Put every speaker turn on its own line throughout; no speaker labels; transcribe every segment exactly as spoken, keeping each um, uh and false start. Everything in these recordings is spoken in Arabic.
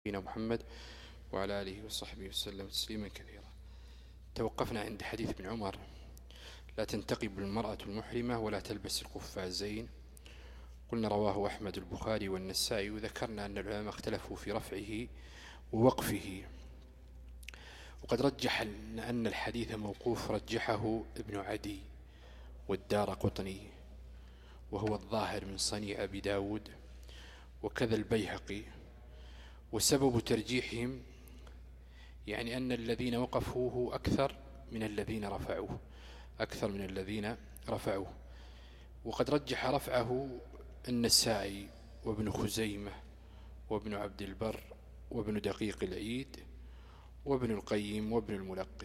نبينا محمد وعلى آله وصحبه وسلم تسليما كثيرا. توقفنا عند حديث ابن عمر: لا تنتقب المرأة المحرمة ولا تلبس القفازين. قلنا رواه أحمد البخاري والنسائي، وذكرنا أن العلماء اختلفوا في رفعه ووقفه، وقد رجح أن الحديث موقوف رجحه ابن عدي والدارقطني، وهو الظاهر من صنيع أبي داود، وكذا البيهقي. وسبب ترجيحهم يعني أن الذين وقفوه أكثر من الذين رفعوه أكثر من الذين رفعوه وقد رجح رفعه النسائي وابن خزيمة وابن عبد البر وابن دقيق العيد وابن القيم وابن الملقن.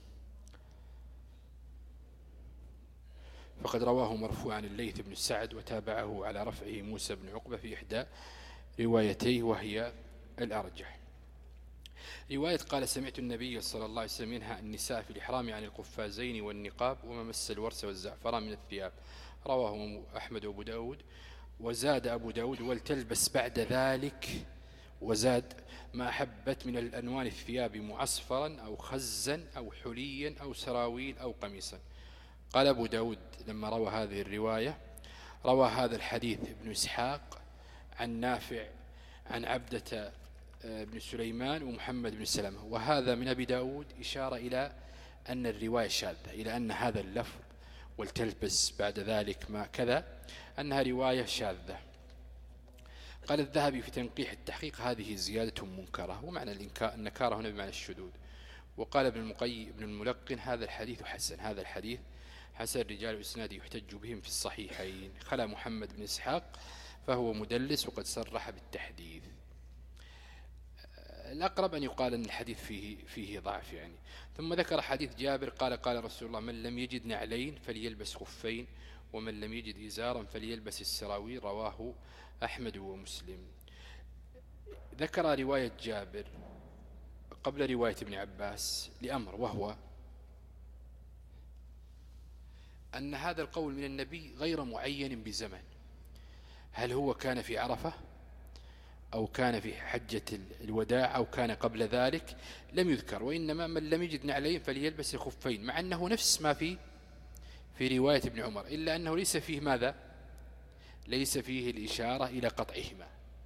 فقد رواه مرفوعا الليث بن سعد، وتابعه على رفعه موسى بن عقبة في إحدى روايتيه وهي الأرجح. رواية قال سمعت النبي صلى الله عليه وسلم ينهى النساء في الإحرام عن القفازين والنقاب وما مس الورس والزعفران من الثياب، رواه أحمد وأبو داود. وزاد أبو داود ولتلبس بعد ذلك، وزاد ما أحبت من الأنوان الثياب معصفرا أو خزا أو حليا أو سراويل أو قميصا. قال أبو داود لما روى هذه الرواية: روى هذا الحديث ابن إسحاق عن نافع عن عبدة بن سليمان ومحمد بن سلمة. وهذا من أبي داود إشارة إلى أن الرواية شاذة، إلى أن هذا اللفظ ولتلبس بعد ذلك ما كذا أنها رواية شاذة. قال الذهبي في تنقيح التحقيق: هذه زيادة منكرة، ومعنى النكارة هنا بمعنى الشذوذ. وقال ابن المقي ابن الملقن: هذا الحديث حسن هذا الحديث حسن رجال إسناده يحتج بهم في الصحيحين، خلا محمد بن إسحاق فهو مدلس وقد صرح بالتحديث. الأقرب أن يقال أن الحديث فيه, فيه ضعف يعني. ثم ذكر حديث جابر قال: قال رسول الله: من لم يجد نعلين فليلبس خفين، ومن لم يجد إزارا فليلبس السراويل، رواه أحمد ومسلم. ذكر رواية جابر قبل رواية ابن عباس لأمر، وهو أن هذا القول من النبي غير معين بزمن، هل هو كان في عرفة أو كان في حجة الوداع أو كان قبل ذلك لم يذكر، وإنما من لم يجد نعلين فليلبس الخفين، مع أنه نفس ما في في رواية ابن عمر، إلا أنه ليس فيه ماذا؟ ليس فيه الإشارة إلى قطعهما،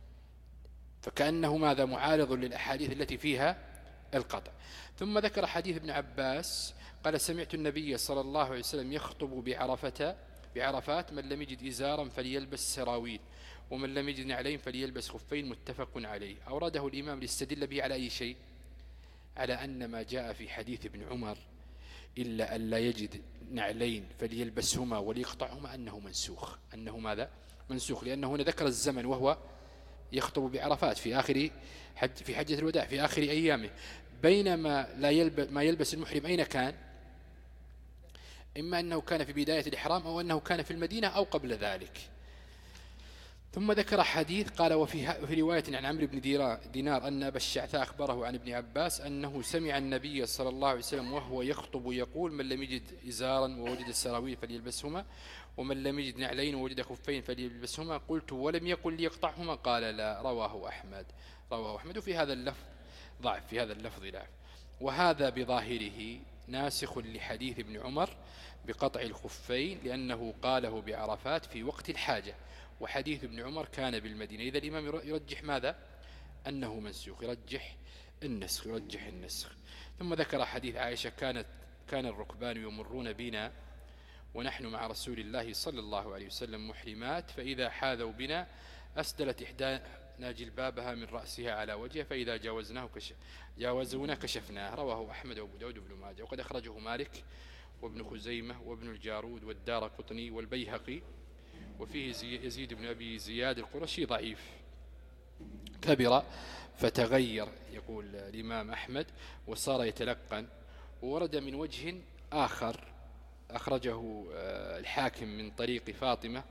فكأنه ماذا؟ معارض للأحاديث التي فيها القطع. ثم ذكر حديث ابن عباس قال: سمعت النبي صلى الله عليه وسلم يخطب بعرفة بعرفات: من لم يجد إزارا فليلبس سراويل، ومن لم يجد نعلين فليلبس خفين، متفق عليه. أورده الإمام ليستدل به على أي شيء؟ على أن ما جاء في حديث ابن عمر إلا أن لا يجد نعلين فليلبسهما وليقطعهما أنه منسوخ، أنه ماذا؟ منسوخ، لأنه هنا ذكر الزمن وهو يخطب بعرفات في آخر حج في حجة الوداع في آخر أيامه، بينما لا يلبس ما يلبس المحرم أين كان؟ إما أنه كان في بداية الإحرام أو أنه كان في المدينة أو قبل ذلك. ثم ذكر حديث قال: وفي في رواية عن عمرو بن دينار أن أبا الشعثاء أخبره عن ابن عباس أنه سمع النبي صلى الله عليه وسلم وهو يخطب يقول: من لم يجد إزارا ووجد السراويل فليلبسهما، ومن لم يجد نعلين ووجد خفين فليلبسهما. قلت: ولم يقل ليقطعهما؟ قال: لا. رواه أحمد رواه أحمد وفي هذا اللفظ ضعف في هذا اللفظ ضعف. وهذا بظاهره ناسخ لحديث ابن عمر بقطع الخفين، لأنه قاله بعرفات في وقت الحاجة، وحديث ابن عمر كان بالمدينة. إذا الإمام يرجح ماذا؟ أنه منسوخ، يرجح النسخ يرجح النسخ. ثم ذكر حديث عائشة: كانت كان الركبان يمرون بنا ونحن مع رسول الله صلى الله عليه وسلم محرمات، فإذا حاذوا بنا أسدلت إحدانا جلبابها من رأسها على وجهه، فإذا جاوزناه كشف جاوزونا كشفناه، رواه أحمد وأبو داود وابن ماجه، وقد أخرجه مالك وابن خزيمة وابن الجارود والدارقطني والبيهقي. وفيه يزيد بن أبي زياد القرشي ضعيف كبر فتغير، يقول الإمام أحمد، وصار يتلقن. وورد من وجه آخر أخرجه الحاكم من طريق فاطمة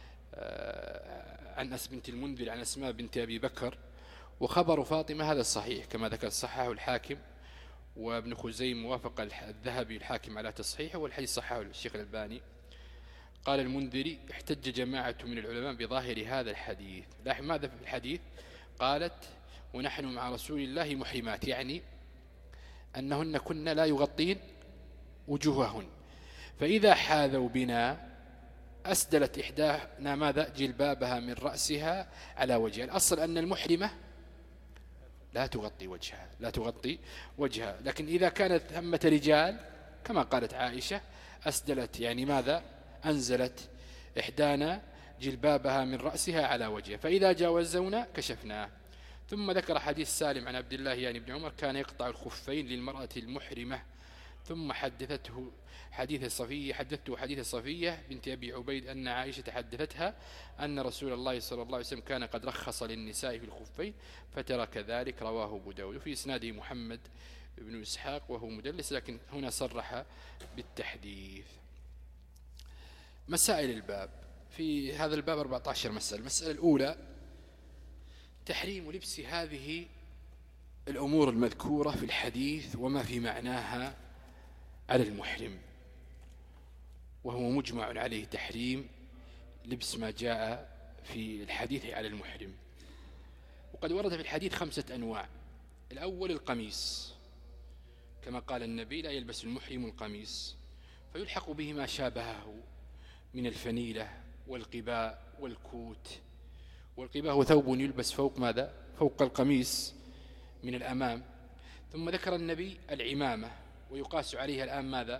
عن أس بنت المنذر عن أسماء بنت أبي بكر، وخبر فاطمة هذا الصحيح كما ذكر صححه الحاكم، وابن خزيم وافق الذهبي الحاكم على تصحيحه، والحديث صححه الشيخ الألباني. قال المنذري: احتج جماعة من العلماء بظاهر هذا الحديث. لاحظ ماذا في الحديث؟ قالت: ونحن مع رسول الله محرمات، يعني أنهن كن لا يغطين وجوههن. فإذا حاذوا بنا أسدلت إحدانا ماذا؟ جلبابها من رأسها على وجهها. الأصل أن المحرمة لا تغطي وجهها، لا تغطي وجهها، لكن إذا كانت ثمة رجال كما قالت عائشة أسدلت، يعني ماذا؟ أنزلت إحدانا جلبابها من رأسها على وجهها، فإذا جاوزونا كشفناه. ثم ذكر حديث سالم عن عبد الله يعني ابن عمر كان يقطع الخفين للمرأة المحرمة. ثم حدثته حديث الصفية حدثته حديث الصفية بنت أبي عبيد أن عائشة حدثتها أن رسول الله صلى الله عليه وسلم كان قد رخص للنساء في الخفين فترك ذلك. رواه أبو داود. وفي إسناده محمد بن إسحاق وهو مدلس، لكن هنا صرح بالتحديث. مسائل الباب. في هذا الباب أربعة عشر مسألة. المسألة الأولى تحريم لبس هذه الأمور المذكورة في الحديث وما في معناها على المحرم، وهو مجمع عليه تحريم لبس ما جاء في الحديث على المحرم. وقد ورد في الحديث خمسة أنواع. الأول القميص، كما قال النبي لا يلبس المحرم القميص، فيلحق به ما شابهه من الفنيلة والقباء والكوت. والقباء هو ثوب يلبس فوق ماذا؟ فوق القميص من الأمام. ثم ذكر النبي العمامة، ويقاس عليها الآن ماذا؟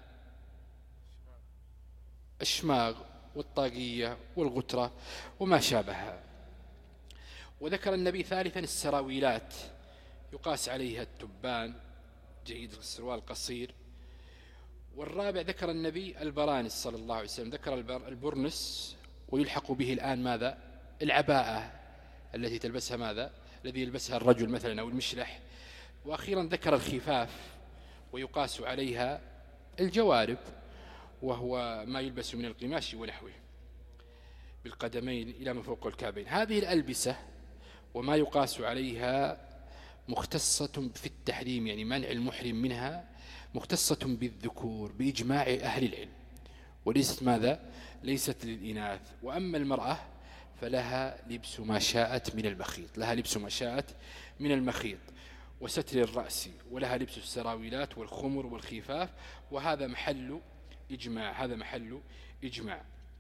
الشماغ والطاقية والغترة وما شابهها. وذكر النبي ثالثا السراويلات، يقاس عليها التبان جيد السروال القصير. والرابع ذكر النبي البرانس صلى الله عليه وسلم، ذكر البرنس، ويلحق به الآن ماذا؟ العباءة التي تلبسها ماذا؟ الذي يلبسها الرجل مثلا أو المشلح. وأخيرا ذكر الخفاف، ويقاس عليها الجوارب، وهو ما يلبس من القماش ونحوه بالقدمين إلى ما فوق الكعبين. هذه الألبسة وما يقاس عليها مختصة في التحريم، يعني منع المحرم منها مختصة بالذكور بإجماع أهل العلم، وليست ماذا؟ ليست للإناث. وأما المرأة فلها لبس ما شاءت من المخيط، لها لبس ما شاءت من المخيط وستر الرأس، ولها لبس السراويلات والخمر والخفاف، وهذا محل إجماع، هذا محل إجماع.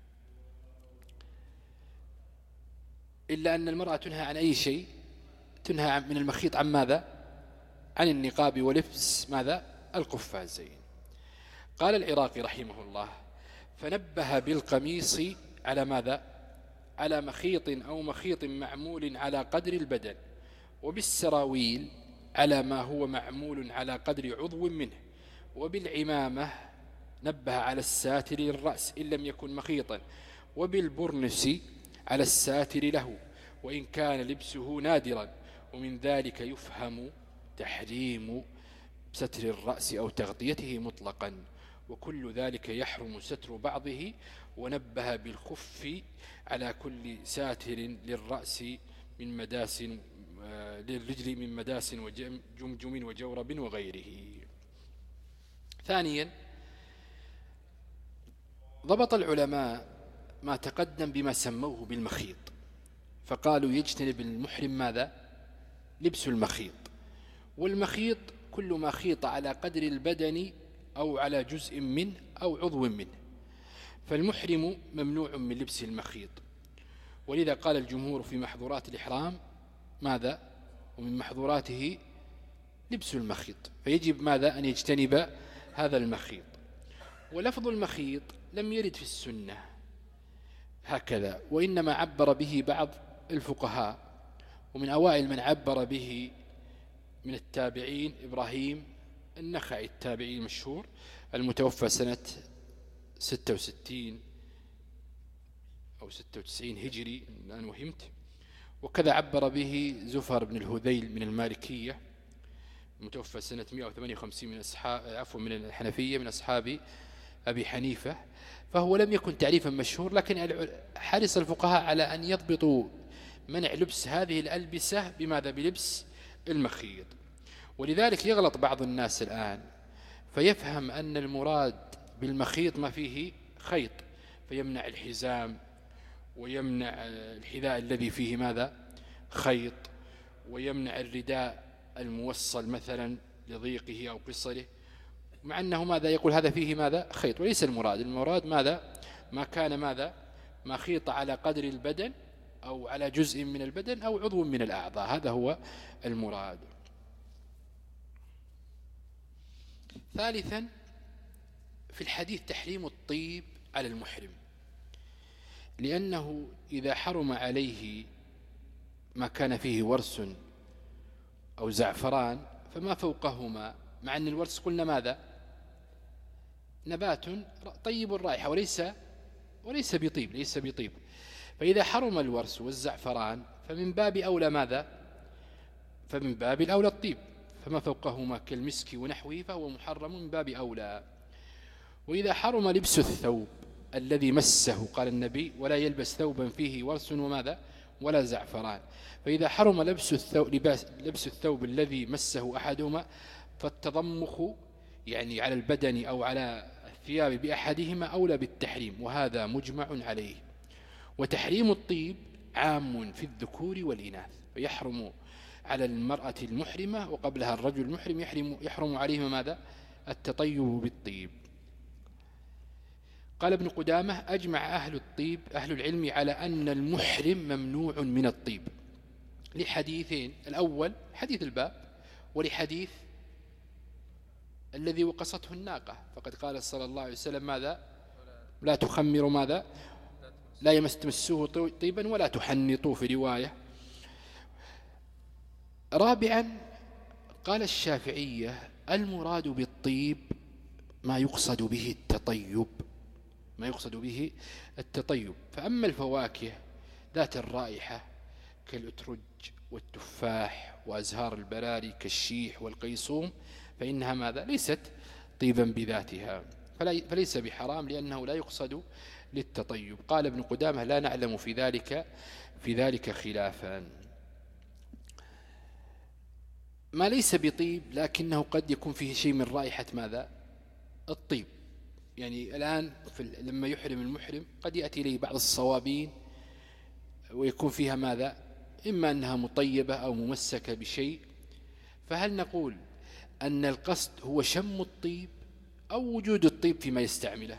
إلا أن المرأة تنهى عن أي شيء، تنهى من المخيط عن ماذا؟ عن النقاب ولبس ماذا؟ القفازين. قال العراقي رحمه الله: فنبه بالقميص على ماذا؟ على مخيط أو مخيط معمول على قدر البدن، وبالسراويل على ما هو معمول على قدر عضو منه، وبالعمامة نبه على الساتر للرأس إن لم يكن مخيطا، وبالبرنس على الساتر له وإن كان لبسه نادرا. ومن ذلك يفهم تحريم ستر الرأس أو تغطيته مطلقا، وكل ذلك يحرم ستر بعضه. ونبه بالخف على كل ساتر للرأس من مداس للرجل من مداس وجمجم وجورب وغيره. ثانيا ضبط العلماء ما تقدم بما سموه بالمخيط، فقالوا يجتنب المحرم ماذا؟ لبس المخيط. والمخيط كل ما خيط على قدر البدن أو على جزء منه أو عضو منه، فالمحرم ممنوع من لبس المخيط. ولذا قال الجمهور في محظورات الإحرام ماذا؟ ومن محظوراته لبس المخيط، فيجب ماذا؟ أن يجتنب هذا المخيط. ولفظ المخيط لم يرد في السنة هكذا، وإنما عبر به بعض الفقهاء، ومن أوائل من عبر به من التابعين إبراهيم النخعي التابعي المشهور المتوفى سنة ستة وستين أو ستة وتسعين هجري الآن وهمت. وكذا عبر به زفر بن الهذيل من المالكية المتوفى سنة مئة وثمانية وخمسين من أصحاب عفوا من الحنفية من أصحاب أبي حنيفة. فهو لم يكن تعريفا مشهور، لكن حرص الفقهاء على أن يضبطوا منع لبس هذه الألبسة بماذا؟ بلبس المخيط. ولذلك يغلط بعض الناس الآن فيفهم أن المراد بالمخيط ما فيه خيط، فيمنع الحزام ويمنع الحذاء الذي فيه ماذا؟ خيط ويمنع الرداء الموصل مثلا لضيقه أو قصره، مع أنه ماذا يقول هذا فيه ماذا خيط، وليس المراد. المراد ماذا ما كان ماذا ما خيط على قدر البدن أو على جزء من البدن أو عضو من الأعضاء، هذا هو المراد. ثالثا في الحديث تحريم الطيب على المحرم، لأنه إذا حرم عليه ما كان فيه ورس أو زعفران فما فوقهما، مع أن الورس قلنا ماذا نبات طيب الرائحة وليس وليس بطيب ليس بطيب فإذا حرم الورس والزعفران فمن باب أولى ماذا فمن باب الأولى الطيب، فما فوقهما كالمسك ونحوه فهو محرم من باب أولى. وإذا حرم لبس الثوب الذي مسه، قال النبي ولا يلبس ثوبا فيه ورس وماذا ولا زعفران، فإذا حرم لبس الثوب, لبس الثوب الذي مسه أحدهما فالتضمخ يعني على البدن أو على الثياب بأحدهما أولى بالتحريم، وهذا مجمع عليه. وتحريم الطيب عام في الذكور والإناث، فيحرم على المرأة المحرمة وقبلها الرجل المحرم يحرم, يحرم عليهما ماذا التطيب بالطيب. قال ابن قدامة أجمع أهل الطيب أهل العلم على أن المحرم ممنوع من الطيب لحديثين، الأول حديث الباب، ولحديث الذي وقصته الناقة، فقد قال صلى الله عليه وسلم ماذا لا تخمروا ماذا لا يمسوه طيبا ولا تحنطوا في رواية. رابعا قال الشافعية المراد بالطيب ما يقصد به التطيب ما يقصد به التطيب فأما الفواكه ذات الرائحة كالأترج والتفاح وأزهار البراري كالشيح والقيصوم فإنها ماذا ليست طيبا بذاتها فليس بحرام لأنه لا يقصد للتطيب. قال ابن قدامة لا نعلم في ذلك في ذلك خلافا. ما ليس بطيب لكنه قد يكون فيه شيء من رائحة ماذا الطيب، يعني الآن لما يحرم المحرم قد يأتي إليه بعض الصوابين ويكون فيها ماذا إما أنها مطيبة أو ممسكة بشيء، فهل نقول أن القصد هو شم الطيب أو وجود الطيب فيما يستعمله؟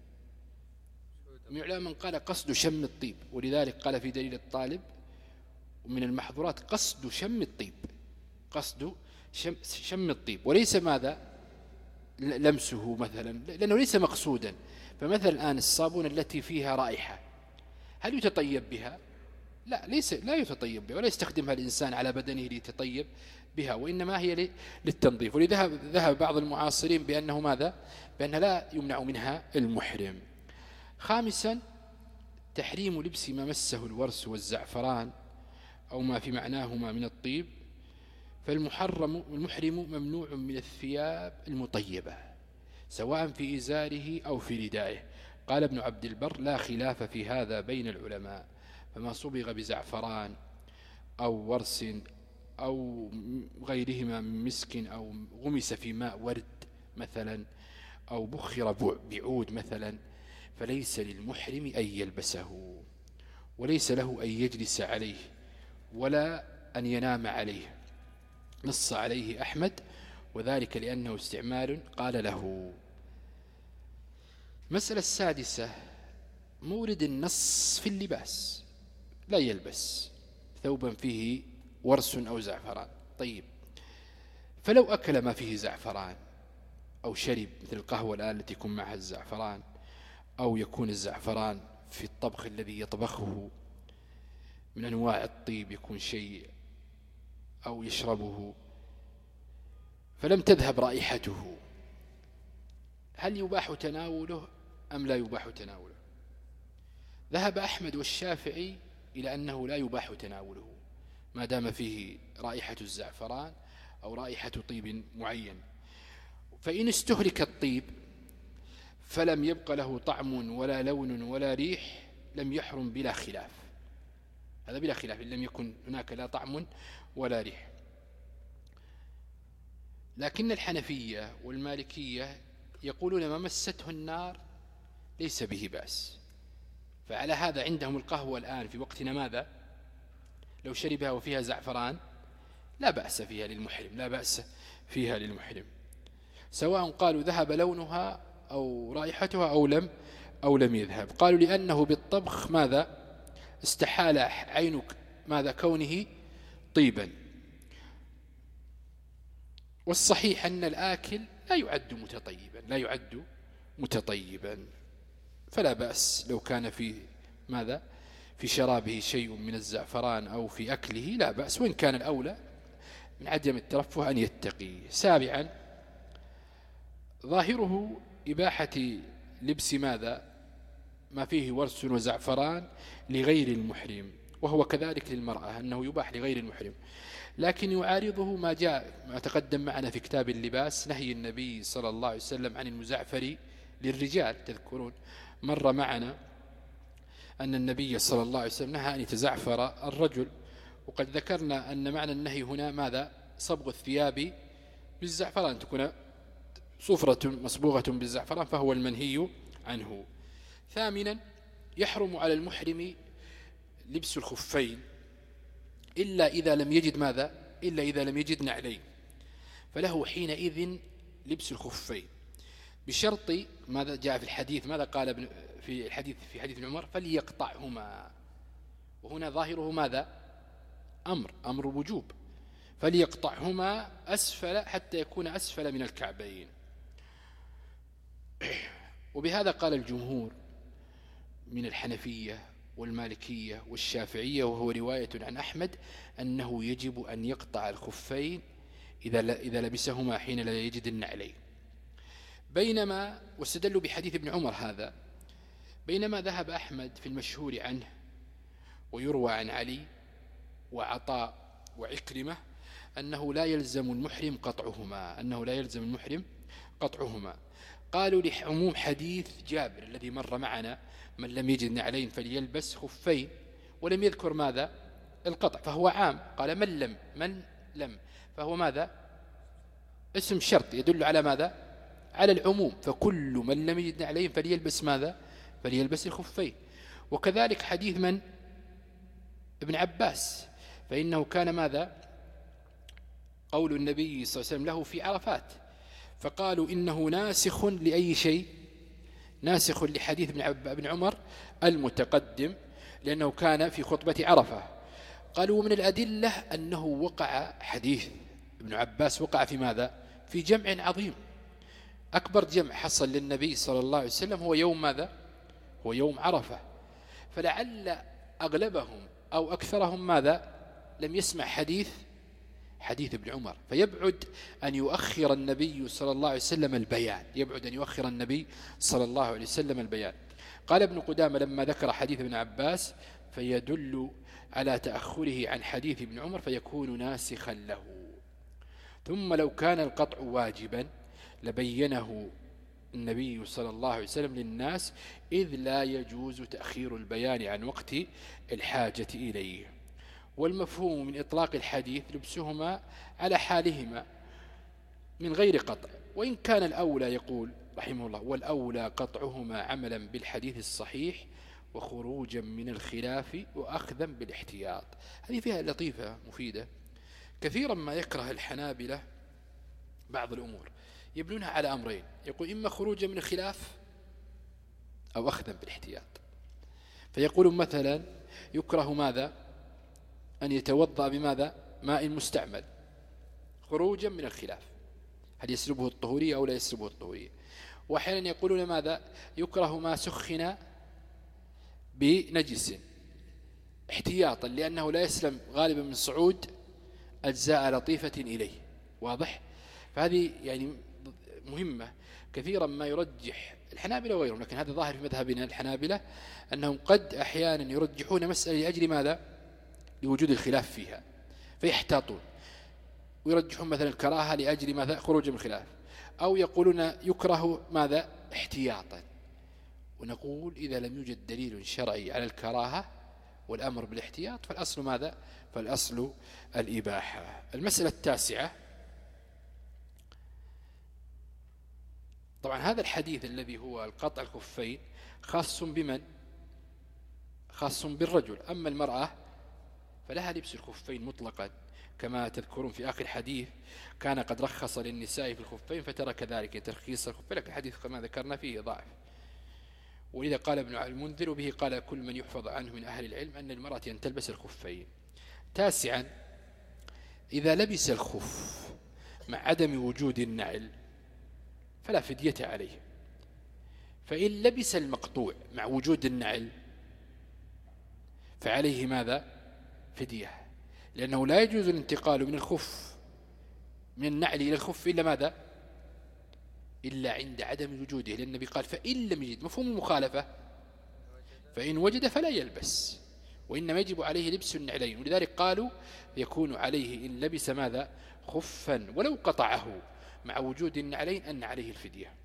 من من قال قصد شم الطيب، ولذلك قال في دليل الطالب ومن المحظورات قصد شم الطيب قصد شم, شم الطيب وليس ماذا لمسه مثلا، لأنه ليس مقصودا. فمثلا الآن الصابون التي فيها رائحة هل يتطيب بها؟ لا ليس لا يتطيب بها ولا يستخدمها الإنسان على بدنه ليتطيب بها، وإنما هي للتنظيف. ولذهب ذهب بعض المعاصرين بأنه ماذا بأنها لا يمنع منها المحرم. خامسا تحريم لبس ما مسه الورس والزعفران أو ما في معناهما من الطيب، فالمحرم المحرم ممنوع من الثياب المطيبة سواء في إزاره أو في ردائه. قال ابن عبد البر لا خلاف في هذا بين العلماء، فما صبغ بزعفران أو ورس أو غيرهما من مسك أو غمس في ماء ورد مثلا أو بخر بعود مثلا فليس للمحرم أن يلبسه، وليس له أن يجلس عليه ولا أن ينام عليه، نص عليه أحمد، وذلك لأنه استعمال قال له. مسألة السادسة مورد النص في اللباس، لا يلبس ثوبا فيه ورس أو زعفران. طيب فلو أكل ما فيه زعفران أو شرب مثل القهوة الآن التي يكون معها الزعفران، أو يكون الزعفران في الطبخ الذي يطبخه من أنواع الطيب يكون شيء أو يشربه فلم تذهب رائحته، هل يباح تناوله أم لا يباح تناوله؟ ذهب أحمد والشافعي إلى أنه لا يباح تناوله ما دام فيه رائحة الزعفران أو رائحة طيب معين، فإن استهلك الطيب فلم يبق له طعم ولا لون ولا ريح لم يحرم بلا خلاف، هذا بلا خلاف إن لم يكن هناك لا طعم ولا ريح. لكن الحنفية والمالكية يقولون ما مسته النار ليس به بأس، فعلى هذا عندهم القهوة الآن في وقتنا ماذا لو شربها وفيها زعفران لا بأس فيها للمحرم، لا بأس فيها للمحرم، سواء قالوا ذهب لونها أو رائحتها أو لم أو لم يذهب. قالوا لأنه بالطبخ ماذا استحال عين ماذا كونه طيبا. والصحيح أن الآكل لا يعد متطيبا، لا يعد متطيبا، فلا بأس لو كان في ماذا في شرابه شيء من الزعفران أو في أكله لا بأس، وإن كان الأولى من عدم الترفه أن يتقي. سابعا ظاهره إباحة لبس ماذا ما فيه ورس وزعفران لغير المحرم، وهو كذلك للمرأة أنه يباح لغير المحرم، لكن يعارضه ما جاء ما تقدم معنا في كتاب اللباس، نهي النبي صلى الله عليه وسلم عن المزعفر للرجال. تذكرون مر معنا أن النبي صلى الله عليه وسلم نهى أن يتزعفر الرجل، وقد ذكرنا أن معنى النهي هنا ماذا صبغ الثياب بالزعفران، تكون صفرة مصبوغة بالزعفران، فهو المنهي عنه. ثامنا يحرم على المحرم لبس الخفين إلا إذا لم يجد ماذا إلا إذا لم يجد نعلين، فله حينئذ لبس الخفين بشرط ماذا جاء في الحديث، ماذا قال في الحديث في حديث ابن عمر فليقطعهما، وهنا ظاهره ماذا أمر أمر وجوب، فليقطعهما أسفل حتى يكون أسفل من الكعبين. وبهذا قال الجمهور من الحنفية والمالكية والشافعية، وهو رواية عن أحمد أنه يجب أن يقطع الخفين إذا إذا لبسهما حين لا يجد النعلين. بينما واستدلوا بحديث ابن عمر هذا، بينما ذهب أحمد في المشهور عنه ويروى عن علي وعطاء وعكرمة أنه لا يلزم المحرم قطعهما أنه لا يلزم المحرم قطعهما قالوا لعموم حديث جابر الذي مر معنا من لم يجد نعلين فليلبس خفين، ولم يذكر ماذا القطع، فهو عام. قال من لم من لم فهو ماذا اسم شرط يدل على ماذا على العموم، فكل من لم يجد نعلين فليلبس ماذا فليلبس الخفين. وكذلك حديث من ابن عباس، فإنه كان ماذا قول النبي صلى الله عليه وسلم له في عرفات، فقالوا إنه ناسخ لأي شيء ناسخ لحديث ابن عمر المتقدم، لأنه كان في خطبة عرفة. قالوا من الأدلة أنه وقع حديث ابن عباس وقع في ماذا في جمع عظيم، أكبر جمع حصل للنبي صلى الله عليه وسلم هو يوم ماذا هو يوم عرفة، فلعل أغلبهم أو أكثرهم ماذا لم يسمع حديث حديث ابن عمر، فيبعد أن يؤخر النبي صلى الله عليه وسلم البيان يبعد أن يؤخر النبي صلى الله عليه وسلم البيان. قال ابن قدامة لما ذكر حديث ابن عباس فيدل على تأخره عن حديث ابن عمر فيكون ناسخا له. ثم لو كان القطع واجبا لبينه النبي صلى الله عليه وسلم للناس، إذ لا يجوز تأخير البيان عن وقت الحاجة إليه. والمفهوم من إطلاق الحديث لبسهما على حالهما من غير قطع، وإن كان الأولى يقول رحمه الله والأولى قطعهما عملا بالحديث الصحيح وخروجا من الخلاف وأخذا بالاحتياط. هذه فيها لطيفة مفيدة. كثيرا ما يكره الحنابلة بعض الأمور يبنونها على أمرين، يقول إما خروجا من الخلاف أو أخذا بالاحتياط. فيقول مثلا يكره ماذا أن يتوضأ بماذا ماء مستعمل خروجا من الخلاف، هل يسلبه الطهورية أو لا يسلبه الطهورية. وأحيانا يقولون ماذا يكره ما سخن بنجس احتياطا لأنه لا يسلم غالبا من صعود أجزاء لطيفة إليه. واضح؟ فهذه يعني مهمة. كثيرا ما يرجح الحنابلة وغيرهم، لكن هذا ظاهر في مذهبنا الحنابلة أنهم قد أحيانا يرجحون مسألة لأجل ماذا لوجود الخلاف فيها فيحتاطون، ويرجحون مثلا الكراهة لأجل ماذا خروج من الخلاف، أو يقولون يكره ماذا احتياطا. ونقول إذا لم يوجد دليل شرعي على الكراهة والأمر بالاحتياط فالأصل ماذا فالأصل الإباحة. المسألة التاسعة، طبعا هذا الحديث الذي هو القطع الخفين خاص بمن خاص بالرجل، أما المرأة فلها لبس الخفين مطلقا كما تذكرون في آخر حديث كان قد رخص للنساء في الخفين فترك ذلك ترخيص الخفين، لكن الحديث كما ذكرنا فيه ضعف. ولذا قال ابن المنذر وبه قال كل من يحفظ عنه من أهل العلم أن المرأة أن تلبس الخفين. تاسعا، إذا لبس الخف مع عدم وجود النعل فلا فدية عليه، فإن لبس المقطوع مع وجود النعل فعليه ماذا؟ فدية، لأنه لا يجوز الانتقال من الخف من النعل إلى الخف إلا ماذا؟ إلا عند عدم وجوده، لأن النبي قال فإن لم يجد، مفهوم المخالفة، فإن وجد فلا يلبس، وإنما يجب عليه لبس النعلين. ولذلك قالوا يكون عليه إن لبس ماذا؟ خفا ولو قطعه مع وجود النعلين أن عليه الفدية.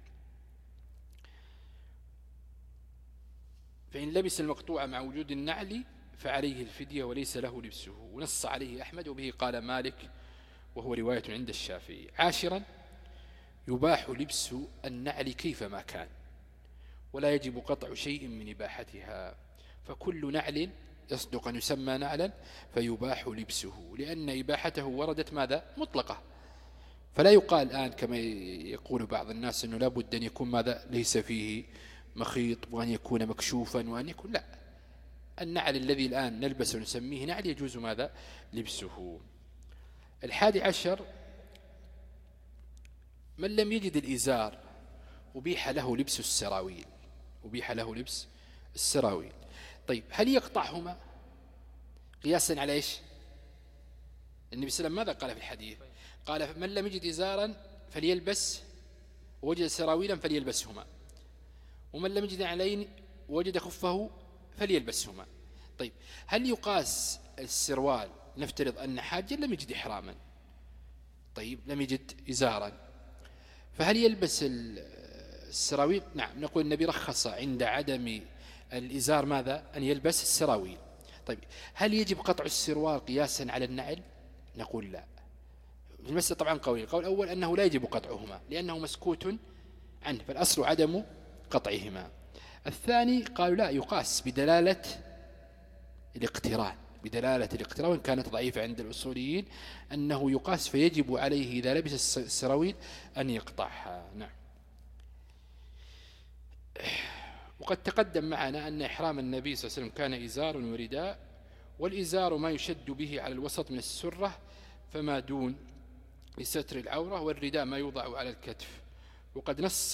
فإن لبس المقطوع مع وجود النعل فعليه الفدية وليس له لبسه، ونص عليه أحمد وبه قال مالك وهو رواية عند الشافعي. عاشرا، يباح لبس النعل كيفما كان ولا يجب قطع شيء من إباحتها، فكل نعل يصدق أن يسمى نعلا فيباح لبسه، لأن إباحته وردت ماذا؟ مطلقة، فلا يقال الآن كما يقول بعض الناس أنه لا بد أن يكون ماذا؟ ليس فيه مخيط وأن يكون مكشوفا وأن يكون، لا، النعل الذي الآن نلبسه نسميه نعل يجوز ماذا؟ لبسه. الحادي عشر، من لم يجد الإزار أبيح له لبس السراويل، أبيح له لبس السراويل. طيب هل يقطعهما قياسا على إيش؟ النبي صلى الله عليه وسلم ماذا قال في الحديث؟ قال من لم يجد إزارا فليلبس، ووجد سراويلا فليلبسهما، ومن لم يجد علين وجد خفه فليلبسهما. طيب هل يقاس السروال؟ نفترض أن حاجا لم يجد إحراما، طيب لم يجد إزارا، فهل يلبس السراويل؟ نعم، نقول النبي رخص عند عدم الإزار ماذا؟ أن يلبس السراويل. طيب هل يجب قطع السروال قياسا على النعل؟ نقول لا. المسألة طبعا قولي، القول الأول أنه لا يجب قطعهما لأنه مسكوت عنه، فالأصل عدم قطعهما. الثاني قالوا لا، يقاس بدلالة الاقتران، بدلالة الاقتران، وإن كانت ضعيفة عند الأصوليين أنه يقاس فيجب عليه إذا لبس السراويل أن يقطعها. نعم. وقد تقدم معنا أن إحرام النبي صلى الله عليه وسلم كان إزار ورداء، والإزار ما يشد به على الوسط من السرة فما دون لستر العورة، والرداء ما يوضع على الكتف. وقد نص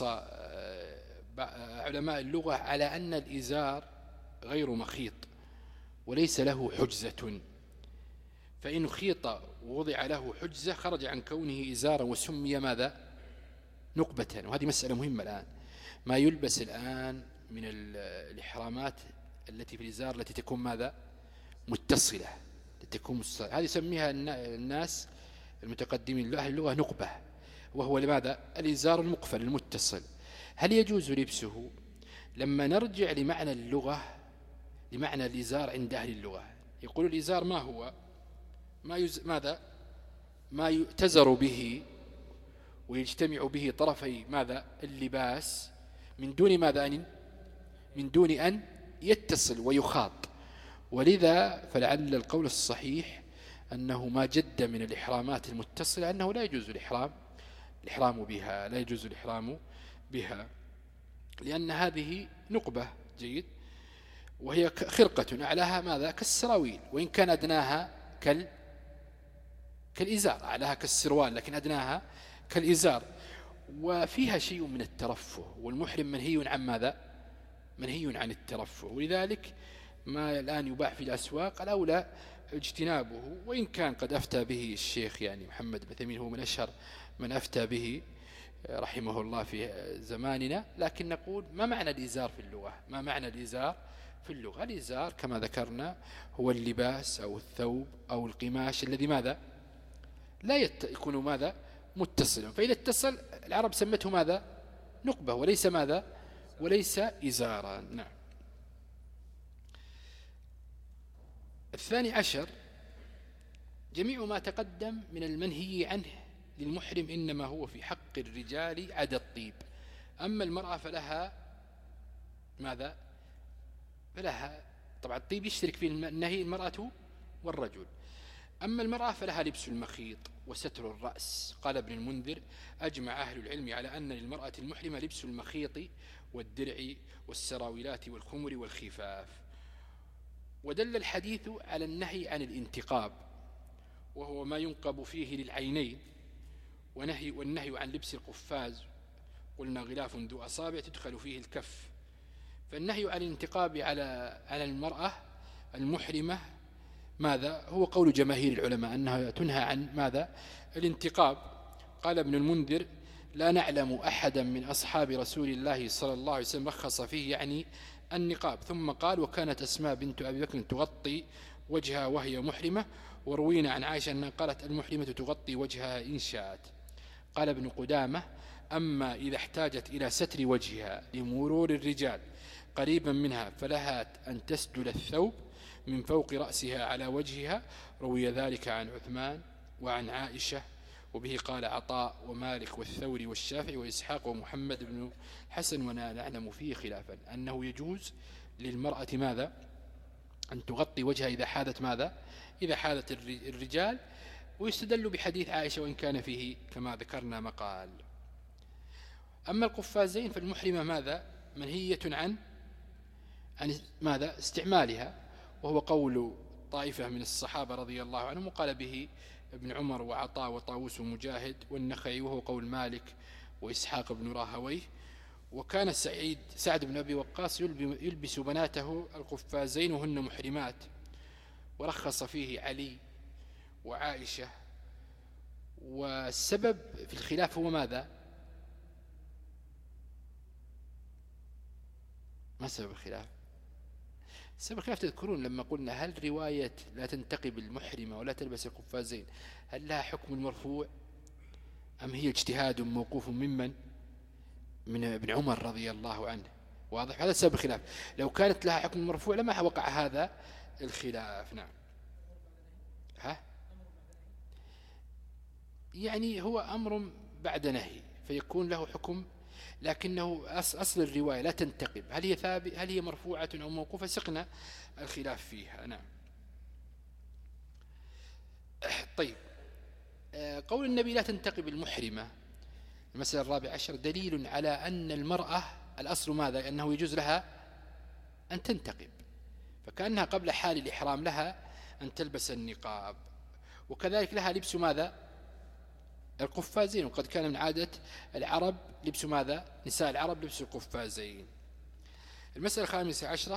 علماء اللغة على أن الإزار غير مخيط وليس له حجزة، فإن خيط ووضع له حجزة خرج عن كونه إزارا وسمي ماذا؟ نقبة. وهذه مسألة مهمة الآن، ما يلبس الآن من الإحرامات التي في الإزار التي تكون ماذا؟ متصلة، تكون متصلة، هذه يسميها الناس المتقدمين أهل اللغة نقبة، وهو لماذا؟ الإزار المقفل المتصل. هل يجوز لبسه؟ لما نرجع لمعنى اللغة، لمعنى الإزار عند أهل اللغة، يقول الإزار ما هو؟ ما يز... ماذا؟ ما يتزر به ويجتمع به طرفي ماذا؟ اللباس من دون ماذا؟ أن من دون أن يتصل ويخاط. ولذا فلعل القول الصحيح أنه ما جد من الإحرامات المتصلة أنه لا يجوز الإحرام الإحرام بها، لا يجوز الإحرام بها، لأن هذه نقبة. جيد. وهي خرقة أعلاها ماذا؟ كالسراويل، وإن كان أدناها كال كالإزار، أعلاها كالسروال لكن أدناها كالإزار، وفيها شيء من الترفه، والمحرم منهي عن ماذا؟ منهي عن الترفه. ولذلك ما الآن يباع في الأسواق الأولى اجتنابه، وإن كان قد أفتى به الشيخ يعني محمد بن ثمين، هو من أشهر من أفتى به رحمه الله في زماننا. لكن نقول ما معنى الإزار في اللغة؟ ما معنى الإزار في اللغة؟ الإزار كما ذكرنا هو اللباس أو الثوب أو القماش الذي ماذا؟ لا يت... يكون ماذا؟ متصلا، فإذا اتصل العرب سمته ماذا؟ نقبة، وليس ماذا؟ وليس إزارا. نعم. الثاني عشر، جميع ما تقدم من المنهي عنه للمحرم إنما هو في حق الرجال عدا الطيب، أما المرأة فلها ماذا؟ فلها طبعا الطيب يشترك في النهي المرأة والرجل. أما المرأة فلها لبس المخيط وستر الرأس. قال ابن المنذر: أجمع أهل العلم على أن للمرأة المحرمة لبس المخيط والدرع والسراويلات والخمر والخفاف. ودل الحديث على النهي عن الانتقاب، وهو ما ينقب فيه للعينين، ونهي والنهي عن لبس القفاز، قلنا غلاف ذو أصابع تدخل فيه الكف. فالنهي عن الانتقاب على على المرأة المحرمة ماذا؟ هو قول جماهير العلماء أنها تنهى عن ماذا؟ الانتقاب. قال ابن المنذر: لا نعلم أحدا من أصحاب رسول الله صلى الله عليه وسلم رخص فيه، يعني النقاب. ثم قال: وكانت أسماء بنت أبي بكر تغطي وجهها وهي محرمة، وروينا عن عائشة أنها قالت: المحرمة تغطي وجهها إن شاءت. قال ابن قدامة: أما إذا احتاجت إلى ستر وجهها لمرور الرجال قريبا منها فلها أن تسدل الثوب من فوق رأسها على وجهها. روي ذلك عن عثمان وعن عائشة، وبه قال عطاء ومالك والثوري والشافعي وإسحاق ومحمد بن حسن. ولا نعلم فيه خلافا، أنه يجوز للمرأة ماذا؟ أن تغطي وجهها إذا حادت ماذا؟ إذا حادت الرجال. ويستدل بحديث عائشة وإن كان فيه كما ذكرنا مقال. أما القفازين فالمحرمة ماذا؟ منهية عن عن ماذا؟ استعمالها، وهو قول طائفة من الصحابة رضي الله عنهم، وقال به ابن عمر وعطاء وطاووس ومجاهد والنخعي، وهو قول مالك وإسحاق بن راهويه. وكان سعيد سعد بن أبي وقاص يلبس بناته القفازين وهن محرمات، ورخص فيه علي وعائشة. والسبب في الخلاف هو ماذا؟ ما سبب الخلاف؟ سبب الخلاف تذكرون لما قلنا هل رواية لا تنتقب المحرمة ولا تلبس القفازين هل لها حكم المرفوع أم هي اجتهاد موقوف ممن؟ من ابن عمر رضي الله عنه. واضح؟ هذا سبب الخلاف. لو كانت لها حكم المرفوع لما وقع هذا الخلاف. نعم. ها؟ يعني هو أمر بعد نهي فيكون له حكم، لكنه أصل الرواية لا تنتقب، هل هي ثابت هل هي مرفوعة أو موقوفة؟ سقنا الخلاف فيها. نعم. طيب، قول النبي لا تنتقب المحرمة، المسألة الرابعة عشر، دليل على أن المرأة الأصل ماذا؟ أنه يجوز لها أن تنتقب، فكأنها قبل حال الإحرام لها أن تلبس النقاب، وكذلك لها لبس ماذا؟ القفازين. وقد كان من عادة العرب لبس ماذا؟ نساء العرب لبس القفازين. المسألة الخامسة عشرة،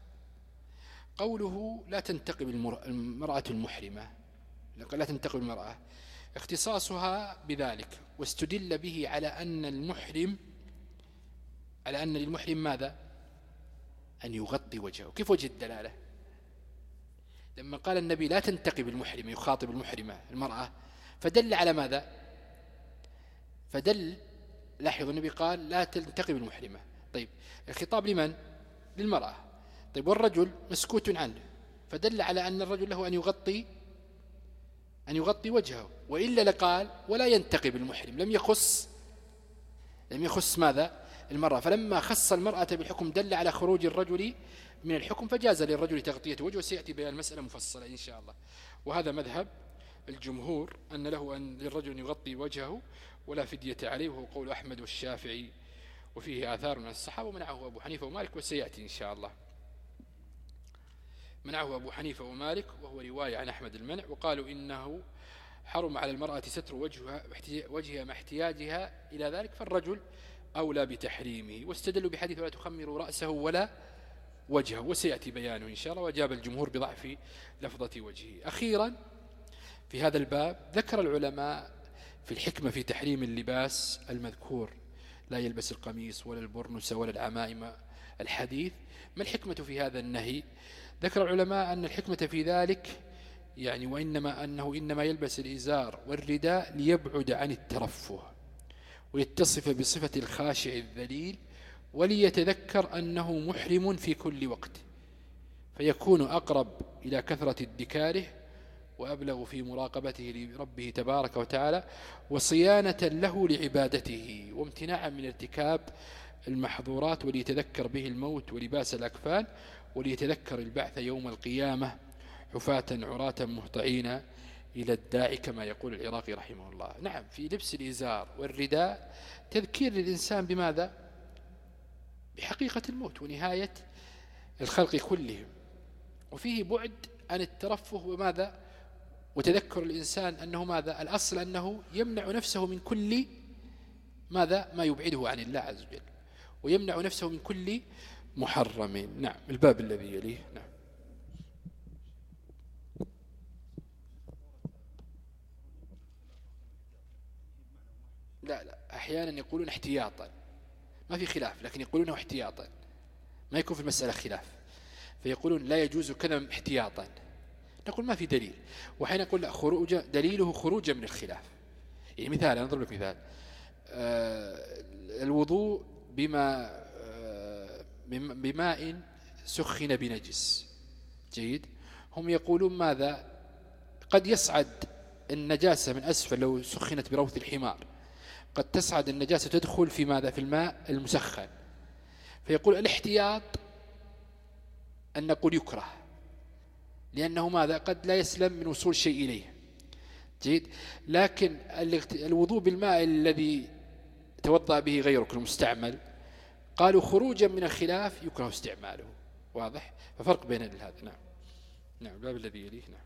قوله لا تنتقب المرأة المحرمة، لا تنتقب المرأة، اختصاصها بذلك، واستدل به على أن المحرم على أن للمحرم ماذا؟ أن يغطي وجهه. كيف وجه الدلالة؟ لما قال النبي لا تنتقب المحرمة، يخاطب المحرمة المرأة، فدل على ماذا؟ فدل، لاحظوا النبي قال لا تنتقب المحرمة. طيب، الخطاب لمن؟ للمرأة. طيب، والرجل مسكوت عنه، فدل على أن الرجل له أن يغطي أن يغطي وجهه، وإلا لقال ولا ينتقب المحرم، لم يخص لم يخص ماذا؟ المرأة. فلما خص المرأة بالحكم دل على خروج الرجل من الحكم، فجاز للرجل تغطية وجهه، وسيأتي بيان المسألة مفصلة إن شاء الله. وهذا مذهب الجمهور، أن له أن للرجل أن يغطي وجهه ولا فدية عليه، وهو قول أحمد والشافعي، وفيه آثار من الصحابة، ومنعه أبو حنيفة ومالك، وسيأتي إن شاء الله. منعه أبو حنيفة ومالك، وهو رواية عن أحمد المنع، وقالوا إنه حرم على المرأة ستر وجهها وجهها مع احتياجها إلى ذلك، فالرجل أولى بتحريمه. واستدلوا بحديث لا تخمر رأسه ولا وجهه، وسيأتي بيانه إن شاء الله. وجاب الجمهور بضعف لفظة وجهه. أخيرا في هذا الباب ذكر العلماء في الحكمة في تحريم اللباس المذكور، لا يلبس القميص ولا البرنس ولا العمائم الحديث. ما الحكمة في هذا النهي؟ ذكر العلماء أن الحكمة في ذلك يعني وإنما أنه إنما يلبس الإزار والرداء ليبعد عن الترفه، ويتصف بصفة الخاشع الذليل، وليتذكر أنه محرم في كل وقت، فيكون أقرب إلى كثرة ادكاره، وأبلغ في مراقبته لربه تبارك وتعالى، وصيانة له لعبادته، وامتناعا من ارتكاب المحظورات، وليتذكر به الموت ولباس الأكفان، وليتذكر البعث يوم القيامة حفاة عراة مهطعين إلى الداعي كما يقول العراقي رحمه الله. نعم، في لبس الإزار والرداء تذكير للإنسان بماذا؟ بحقيقة الموت ونهاية الخلق كلهم، وفيه بعد عن الترفه وماذا وتذكر الإنسان أنه ماذا الأصل أنه يمنع نفسه من كل ماذا ما يبعده عن الله عز وجل، ويمنع نفسه من كل محرم. نعم. الباب الذي يليه. نعم. لا لا أحيانا يقولون احتياطا، ما في خلاف، لكن يقولونه احتياطا، ما يكون في المسألة خلاف، فيقولون لا يجوز كذا احتياطا، نقول ما في دليل. وحين نقول لا خروج دليله خروجا من الخلاف. يعني مثال، أنا أضرب لك مثال، آه الوضوء بما آه بماء سخن بنجس، جيد، هم يقولون ماذا قد يصعد النجاسة من أسفل لو سخنت بروث الحمار، قد تصعد النجاسة تدخل في ماذا في الماء المسخن، فيقول الاحتياط أن نقول يكره، لأنه ماذا قد لا يسلم من وصول شيء إليه، جيد. لكن الوضوء بالماء الذي توضأ به غيرك المستعمل قالوا خروجا من الخلاف يكره استعماله، واضح؟ ففرق بين هذا. نعم. نعم. الباب الذي يليه. نعم.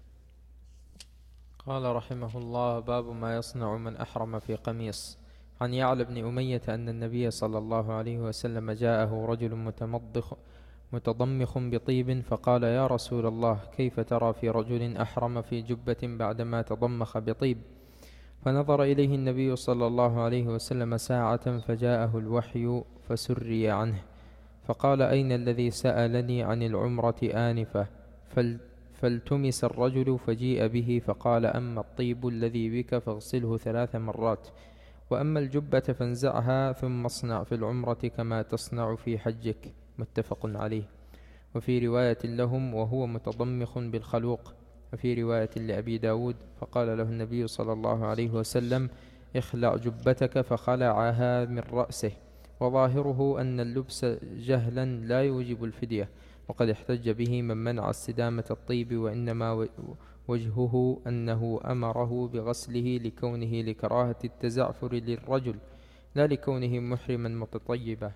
قال رحمه الله: باب ما يصنع من أحرم في قميص. عن يعلى بن أمية أن النبي صلى الله عليه وسلم جاءه رجل متمضخ متضمخ بطيب فقال: يا رسول الله، كيف ترى في رجل أحرم في جبة بعدما تضمخ بطيب؟ فنظر إليه النبي صلى الله عليه وسلم ساعة فجاءه الوحي فسري عنه، فقال: أين الذي سألني عن العمرة آنفة؟ فالتمس الرجل فجيء به، فقال: أما الطيب الذي بك فاغسله ثلاث مرات، وأما الجبة فانزعها ثم اصنع في العمرة كما تصنع في حجك. متفق عليه. وفي رواية لهم: وهو متضمخ بالخلوق. وفي رواية لأبي داود: فقال له النبي صلى الله عليه وسلم: اخلع جبتك، فخلعها من رأسه. وظاهره أن اللبس جهلا لا يوجب الفدية، وقد احتج به من منع استدامة الطيب، وإنما وجهه أنه أمره بغسله لكونه لكراهة التزعفر للرجل، لا لكونه محرما متطيبا.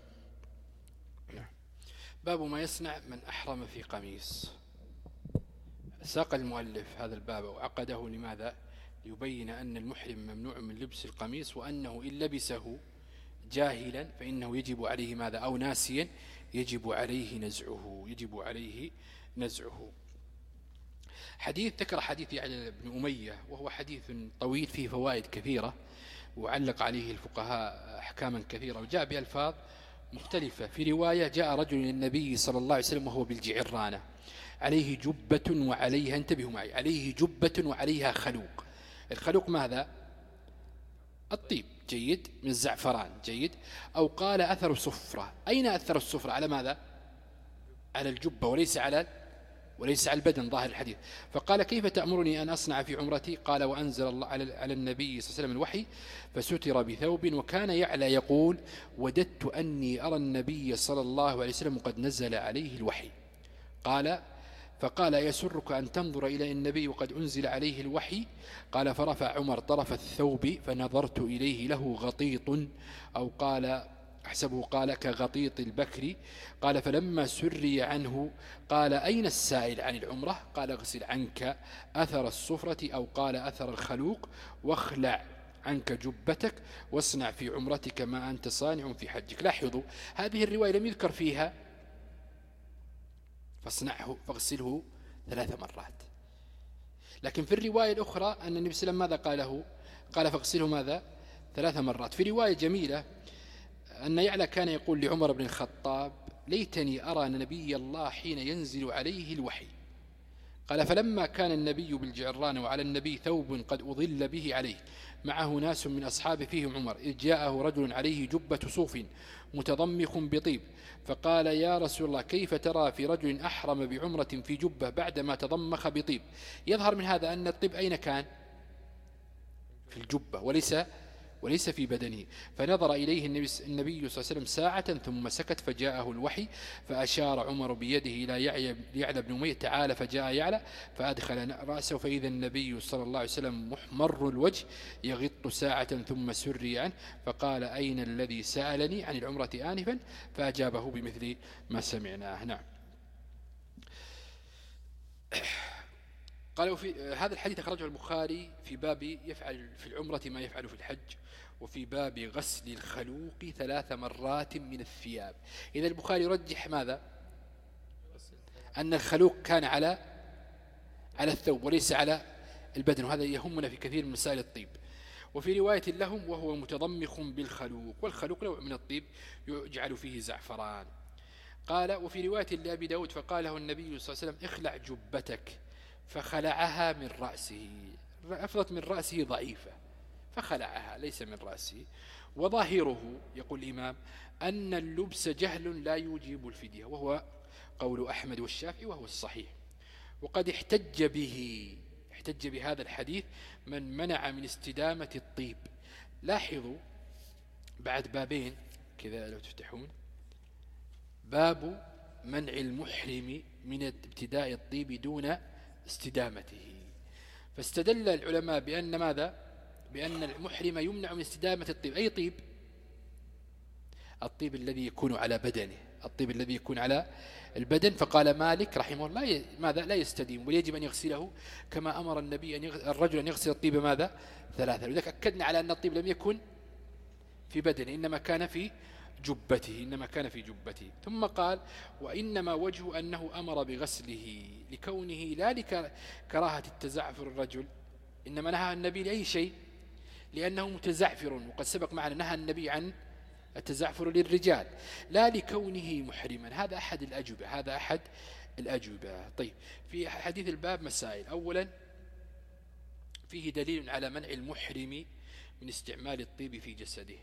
باب ما يصنع من أحرم في قميص. ساق المؤلف هذا الباب وعقده لماذا؟ ليبين أن المحرم ممنوع من لبس القميص، وأنه إن لبسه جاهلا فإنه يجب عليه ماذا؟ أو ناسيا يجب عليه نزعه يجب عليه نزعه. حديث ذكر حديث يعلى بن أمية، وهو حديث طويل فيه فوائد كثيرة، وعلق عليه الفقهاء أحكاما كثيرة، وجاء بألفاظ مختلفة. في رواية جاء رجل للنبي صلى الله عليه وسلم وهو بالجعرانة، عليه جبة وعليها، انتبهوا معي، عليه جبة وعليها خلوق. الخلوق ماذا؟ الطيب، جيد، من الزعفران، جيد. أو قال أثر صفرة. أين أثر الصفرة؟ على ماذا؟ على الجبة وليس على وليس على البدن، ظاهر الحديث. فقال: كيف تأمرني أن أصنع في عمرتي؟ قال: وأنزل الله على النبي صلى الله عليه وسلم الوحي فستر بثوب. وكان يعلى يقول: وددت أني أرى النبي صلى الله عليه وسلم قد نزل عليه الوحي. قال: فقال: يسرك أن تنظر إلى النبي وقد أنزل عليه الوحي؟ قال: فرفع عمر طرف الثوب فنظرت إليه له غطيط، أو قال أحسبه قال كغطيط البكر. قال: فلما سري عنه قال: أين السائل عن العمرة؟ قال: اغسل عنك أثر الصفرة، أو قال أثر الخلوق، واخلع عنك جبتك، واصنع في عمرتك ما أنت صانع في حجك. لاحظوا هذه الرواية لم يذكر فيها فاصنعه فاغسله ثلاث مرات، لكن في الرواية الأخرى أن النبي صلى الله عليه وسلم ماذا قاله؟ قال: فاغسله ماذا؟ ثلاث مرات. في رواية جميلة أن يعلى كان يقول لعمر بن الخطاب: ليتني أرى نبي الله حين ينزل عليه الوحي. قال: فلما كان النبي بالجعران وعلى النبي ثوب قد أضل به عليه معه ناس من أصحابه فيهم عمر، إذ جاءه رجل عليه جبة صوف متضمخ بطيب، فقال: يا رسول الله، كيف ترى في رجل أحرم بعمرة في جبة بعدما تضمخ بطيب؟ يظهر من هذا أن الطيب أين كان؟ في الجبة، وليس وليس في بدنه. فنظر إليه النبي صلى الله عليه وسلم ساعة ثم سكت، فجاءه الوحي فأشار عمر بيده إلى يعلى بن أمية تعالى، فجاء يعلى فأدخل رأسه فإذا النبي صلى الله عليه وسلم محمر الوجه يغط ساعة ثم سري عنه، فقال أين الذي سألني عن العمرة آنفا؟ فأجابه بمثل ما سمعناه. نعم. قالوا في هذا الحديث أخرجه البخاري في باب يفعل في العمرة ما يفعل في الحج، وفي باب غسل الخلوق ثلاث مرات من الثياب. إذا البخاري يرجح ماذا؟ أن الخلوق كان على على الثوب وليس على البدن، وهذا يهمنا في كثير من مسائل الطيب. وفي رواية لهم وهو متضمخ بالخلوق، والخلوق نوع من الطيب يجعل فيه زعفران. قال وفي رواية لأبي داود فقال له النبي صلى الله عليه وسلم اخلع جبتك، فخلعها من رأسه. أفضت من رأسه ضعيفة، فخلعها ليس من رأسه. وظاهره يقول الإمام أن اللبس جهل لا يوجب الفدية، وهو قول أحمد والشافعي وهو الصحيح. وقد احتج به احتج بهذا الحديث من منع من استدامة الطيب. لاحظوا بعد بابين كذا لو تفتحون، باب منع المحرم من ابتداء الطيب دون استدامته. فاستدل العلماء بأن ماذا؟ بأن المحرم يمنع من استدامة الطيب. أي طيب؟ الطيب الذي يكون على بدنه، الطيب الذي يكون على البدن. فقال مالك رحمه الله ماذا؟ لا يستديم، ويجب أن يغسله كما أمر النبي أن الرجل أن يغسل الطيب ماذا؟ ثلاثة. لذلك أكدنا على أن الطيب لم يكن في بدنه، إنما كان في جبته، إنما كان في جبته. ثم قال وإنما وجه أنه أمر بغسله لكونه لا لكراهة التزعفر الرجل، إنما نهى النبي لأي شيء لأنه متزعفر، وقد سبق معنا نهى النبي عن التزعفر للرجال لا لكونه محرما. هذا أحد الأجوبة، هذا أحد الأجوبة. طيب، في حديث الباب مسائل. أولا فيه دليل على منع المحرم من استعمال الطيب في جسده.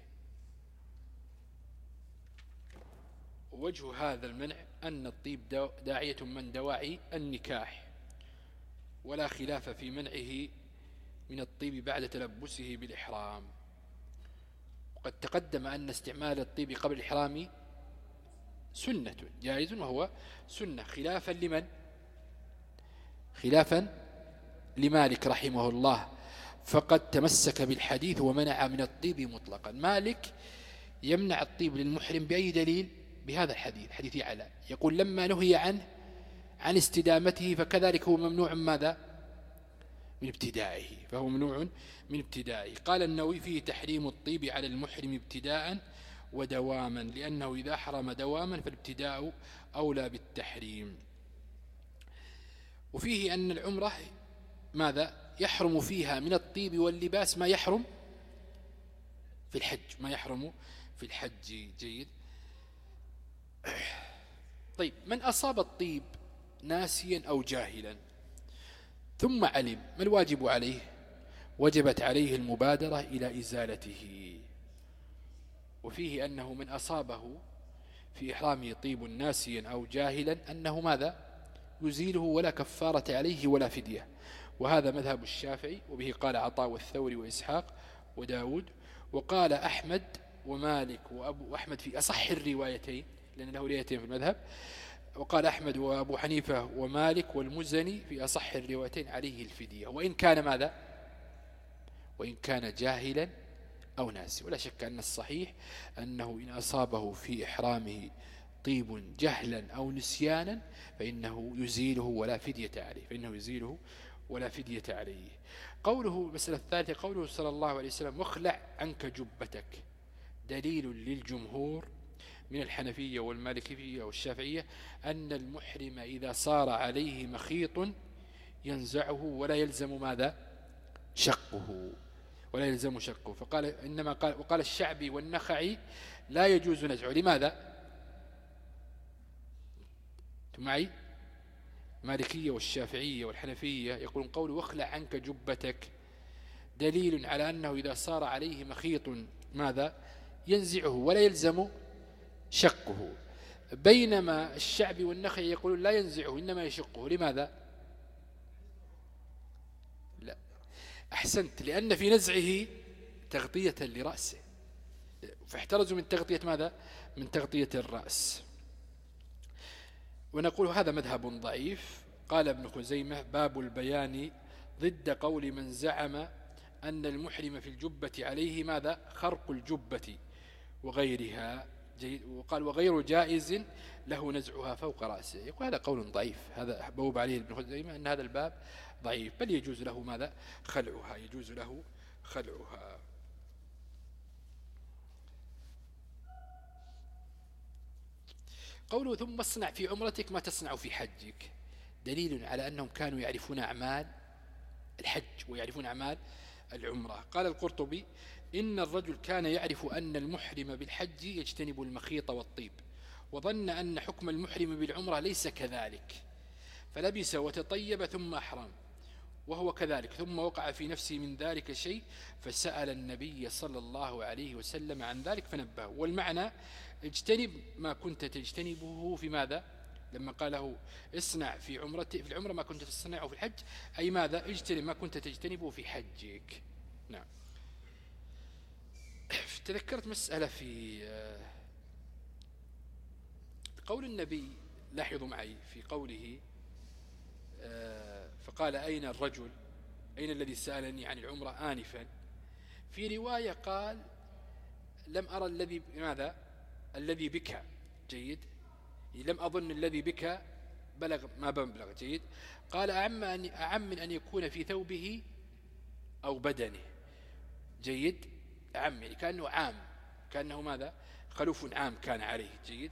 ووجه هذا المنع أن الطيب داعية من دواعي النكاح، ولا خلاف في منعه من الطيب بعد تلبسه بالإحرام. وقد تقدم أن استعمال الطيب قبل الإحرام سنة جائز، وهو سنة خلافا لمن؟ خلافا لمالك رحمه الله، فقد تمسك بالحديث ومنع من الطيب مطلقا. مالك يمنع الطيب للمحرم بأي دليل؟ بهذا الحديث، حديث يعلى، يقول لما نهي عنه عن استدامته فكذلك هو ممنوع ماذا؟ من ابتدائه، فهو ممنوع من ابتدائه. قال النووي فيه تحريم الطيب على المحرم ابتداء ودواما، لأنه إذا حرم دواما فالابتداء أولى بالتحريم. وفيه أن العمرة ماذا؟ يحرم فيها من الطيب واللباس ما يحرم في الحج، ما يحرم في الحج. جيد. طيب، من أصاب الطيب ناسيا أو جاهلا ثم علم، ما الواجب عليه؟ وجبت عليه المبادرة إلى إزالته. وفيه أنه من أصابه في إحرامه طيب ناسيا أو جاهلا أنه ماذا؟ يزيله ولا كفارة عليه ولا فدية. وهذا مذهب الشافعي، وبه قال عطاء والثوري وإسحاق وداود. وقال أحمد ومالك وأبو أحمد في أصح الروايتين، لأن له روايتين في المذهب. وقال أحمد وأبو حنيفة ومالك والمزني في أصح الروايتين عليه الفدية، وإن كان ماذا؟ وإن كان جاهلا أو ناسي. ولا شك أن الصحيح أنه إن أصابه في إحرامه طيب جهلا أو نسيانا فإنه يزيله ولا فدية عليه، فإنه يزيله ولا فدية عليه. قوله المسألة الثالثة، قوله صلى الله عليه وسلم واخلع عنك جبتك، دليل للجمهور من الحنفية والمالكية والشافعية أن المحرم إذا صار عليه مخيط ينزعه ولا يلزم ماذا؟ شقه، ولا يلزم شقه. فقال إنما قال وقال الشعبي والنخعي لا يجوز نزعه. لماذا؟ معي؟ المالكية والشافعية والحنفية يقولون قول واخلع عنك جبتك دليل على أنه إذا صار عليه مخيط ماذا؟ ينزعه ولا يلزم شقه، بينما الشعبي والنخعي يقولون لا ينزعه إنما يشقه. لماذا؟ لا، أحسنت، لأن في نزعه تغطية لرأسه، فاحترزوا من تغطية ماذا؟ من تغطية الرأس. ونقول هذا مذهب ضعيف. قال ابن خزيمة: باب البيان ضد قول من زعم أن المحرم في الجبة عليه ماذا؟ خرق الجبة وغيرها. وقال: وغير جائز له نزعها فوق رأسه. يقول هذا قول ضعيف، هذا بوب عليه ابن خزيمة أن هذا الباب ضعيف، بل يجوز له ماذا؟ خلعها، يجوز له خلعها. قوله: ثم اصنع في عمرتك ما تصنع في حجك، دليل على أنهم كانوا يعرفون أعمال الحج ويعرفون أعمال العمرة. قال القرطبي: إن الرجل كان يعرف أن المحرم بالحج يجتنب المخيط والطيب، وظن أن حكم المحرم بالعمرة ليس كذلك، فلبس وتطيب ثم أحرم وهو كذلك، ثم وقع في نفسه من ذلك شيء فسأل النبي صلى الله عليه وسلم عن ذلك فنبهه. والمعنى: اجتنب ما كنت تجتنبه في ماذا؟ لما قاله اصنع في عمرتك في العمرة ما كنت تصنعه في الحج، أي ماذا؟ اجتنب ما كنت تجتنبه في حجك. نعم. تذكرت مسألة في قول النبي، لاحظوا معي في قوله: فقال: أين الرجل أين الذي سألني عن العمرة آنفا؟ في رواية قال: لم أرى الذي ماذا؟ الذي بك. جيد، لم أظن الذي بك بلغ ما بلغ. جيد. قال: أعم, أن أعم من أن يكون في ثوبه أو بدنه. جيد، أعم يعني كأنه عام، كأنه ماذا؟ خلوف عام كان عليه. جيد.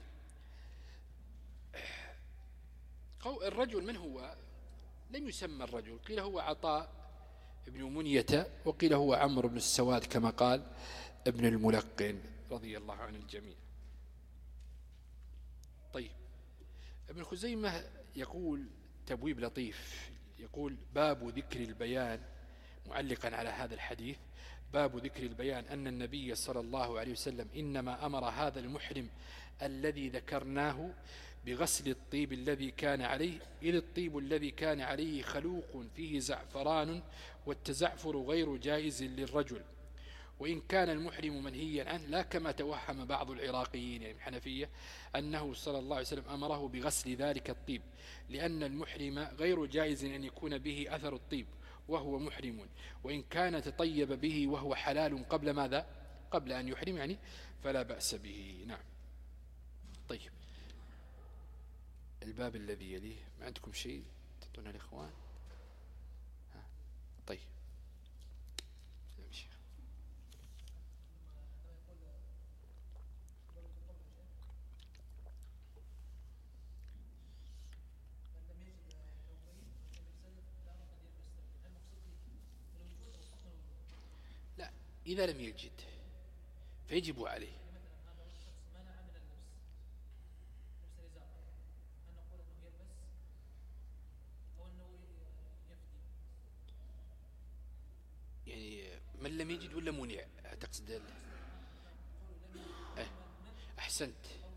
الرجل من هو؟ لم يسمى الرجل، قيل هو عطاء ابن منية، وقيل هو عمرو بن السواد كما قال ابن الملقن رضي الله عن الجميع. طيب، ابن خزيمة يقول تبويب لطيف، يقول: باب ذكر البيان، معلقا على هذا الحديث: باب ذكر البيان أن النبي صلى الله عليه وسلم إنما أمر هذا المحرم الذي ذكرناه بغسل الطيب الذي كان عليه، إذ الطيب الذي كان عليه خلوق فيه زعفران، والتزعفر غير جائز للرجل، وإن كان المحرم منهيا عنه، لا كما توهم بعض العراقيين يعني الحنفية أنه صلى الله عليه وسلم أمره بغسل ذلك الطيب، لأن المحرم غير جائز أن يكون به أثر الطيب وهو محرم، وإن كان تطيب به وهو حلال قبل ماذا؟ قبل أن يحرم يعني، فلا بأس به. نعم. طيب، الباب الذي يليه، ما عندكم شيء تعطونا الإخوان؟ ها. طيب، لا، إذا لم يجد فيجب عليه. يعني من لم يجد ولا منع تقصد؟ أحسنت.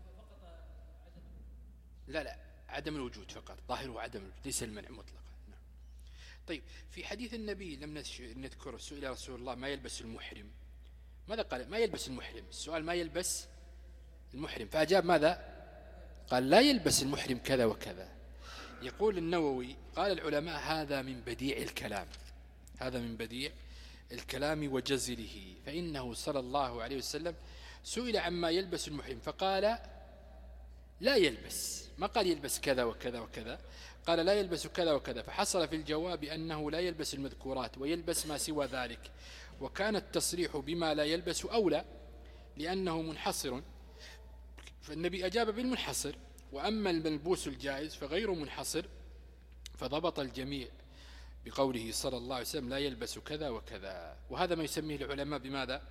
لا لا، عدم الوجود فقط، ظاهره عدم الوجود ليس المنع مطلقا. نعم. طيب، في حديث النبي لم نذكر، سئل رسول الله: ما يلبس المحرم؟ ماذا قال؟ ما يلبس المحرم. السؤال: ما يلبس المحرم؟ فأجاب ماذا؟ قال: لا يلبس المحرم كذا وكذا. يقول النووي: قال العلماء: هذا من بديع الكلام، هذا من بديع الكلام وجزله، فإنه صلى الله عليه وسلم سئل عما يلبس المحرم فقال: لا يلبس، ما قال يلبس كذا وكذا وكذا، قال لا يلبس كذا وكذا، فحصل في الجواب أنه لا يلبس المذكورات ويلبس ما سوى ذلك، وكان التصريح بما لا يلبس أولى لأنه منحصر، فالنبي أجاب بالمنحصر، وأما الملبوس الجائز فغير منحصر، فضبط الجميع بقوله صلى الله عليه وسلم: لا يلبس كذا وكذا. وهذا ما يسميه العلماء بماذا؟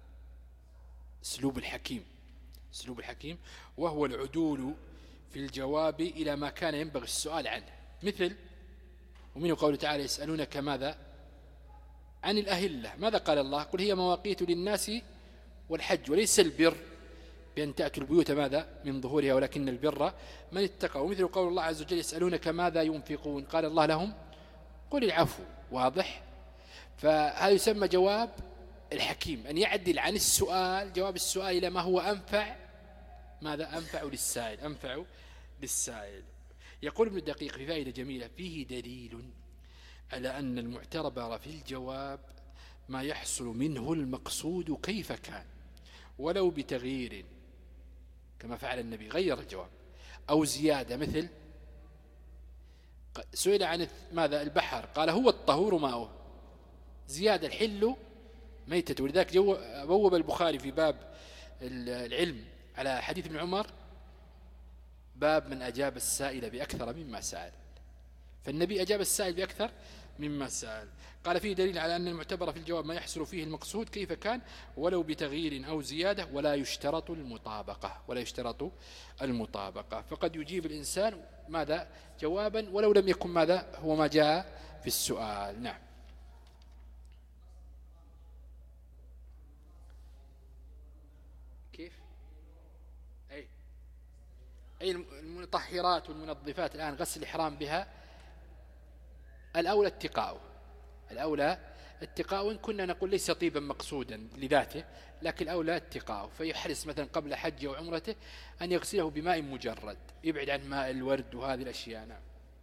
اسلوب الحكيم، اسلوب الحكيم، وهو العدول في الجواب إلى ما كان ينبغي السؤال عنه. مثل ومنه قوله تعالى: يسألونك ماذا؟ عن الأهلة. ماذا قال الله؟ قل هي مواقيت للناس والحج، وليس البر بأن تأتوا البيوت ماذا؟ من ظهورها، ولكن البر من اتقى. ومثل قول الله عز وجل: يسألونك ماذا ينفقون، قال الله لهم: قل العفو. واضح؟ فهذا يسمى جواب الحكيم أن يعدل عن السؤال، جواب السؤال، إلى ما هو أنفع. ماذا؟ أنفع للسائل، أنفع للسائل. يقول ابن الدقيق في فائدة جميلة: فيه دليل على أن المعتبر في الجواب ما يحصل منه المقصود كيف كان، ولو بتغيير، كما فعل النبي، غير الجواب، أو زيادة، مثل سئل عن ماذا؟ البحر، قال هو الطهور ماؤه، زيادة الحل ميتة. ولذلك بوب البخاري في باب العلم على حديث ابن عمر باب من أجاب السائل بأكثر مما سأل، فالنبي أجاب السائل بأكثر مما سأل. قال فيه دليل على أن المعتبر في الجواب ما يحصل فيه المقصود كيف كان، ولو بتغيير أو زيادة، ولا يشترط المطابقة، ولا يشترط المطابقة. فقد يجيب الإنسان ماذا؟ جوابا، ولو لم يكن ماذا هو ما جاء في السؤال. نعم. كيف؟ أي أي المطهرات والمنظفات الآن غسل الإحرام بها الأولى اتقاؤه، الأولى اتقاؤه، وإن كنا نقول ليس طيبا مقصودا لذاته، لكن الأولى اتقاؤه. فيحرص مثلا قبل حجه وعمرته أن يغسله بماء مجرد، يبعد عن ماء الورد وهذه الأشياء. نعم.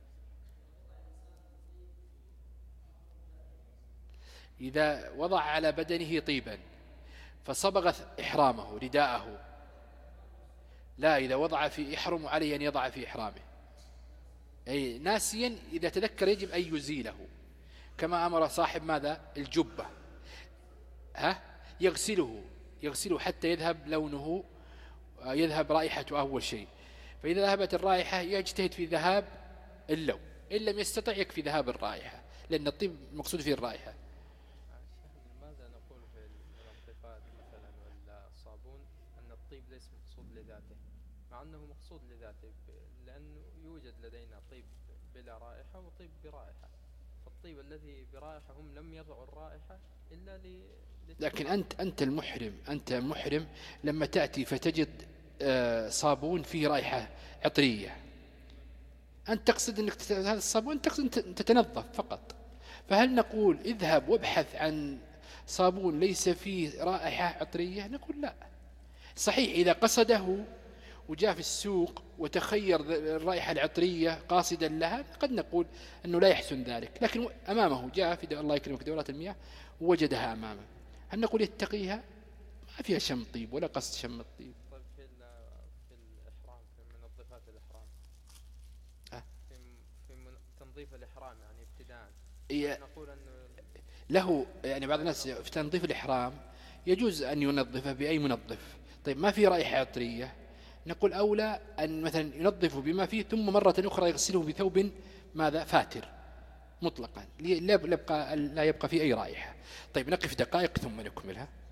إذا وضع على بدنه طيبا فصبغ إحرامه رداءه، لا، إذا وضع في إحرام عليه أن يضع في إحرامه، أي ناسيا إذا تذكر يجب أن يزيله، كما أمر صاحب ماذا؟ الجبة، ها، يغسله يغسله حتى يذهب لونه، يذهب رائحته أول شيء. فإذا ذهبت الرائحة يجتهد في ذهاب اللون، إن لم يستطع يكفي ذهاب الرائحة، لأن الطيب مقصود فيه الرائحة.
ماذا نقول في المنظفات مثلا ولا الصابون أن الطيب ليس مقصود لذاته، مع أنه مقصود لذاته، لأنه يوجد لدينا طيب بلا رائحة وطيب برائحة، فالطيب الذي برائحة هم لم يضعوا الرائحة إلا ل...
لكن أنت أنت المحرم أنت محرم لما تأتي فتجد صابون فيه رائحة عطرية، أنت تقصد أنك هذا الصابون تقصد تتنظف فقط، فهل نقول اذهب وابحث عن صابون ليس فيه رائحة عطرية؟ نقول لا. صحيح إذا قصده وجاء في السوق وتخير الرائحة العطرية قاصدا لها قد نقول أنه لا يحسن ذلك، لكن أمامه جاء في الله يكرمك دورات المياه ووجدها أمامه، هل نقول يتقيها؟ ما فيها شم طيب ولا قصد شم الطيب.
طيب في في الإحرام، في منظفات الإحرام،
أه؟
في في تنظيف الإحرام يعني ابتداء،
إيه
نقول أنه
له يعني بعض الناس في تنظيف الإحرام يجوز أن ينظفه بأي منظف. طيب ما في رائحة عطرية، نقول أولى أن مثلا ينظفه بما فيه ثم مرة أخرى يغسله بثوب ماذا؟ فاتر مطلقا، لا يبقى لا يبقى فيه أي رائحة. طيب نقف دقائق ثم نكملها.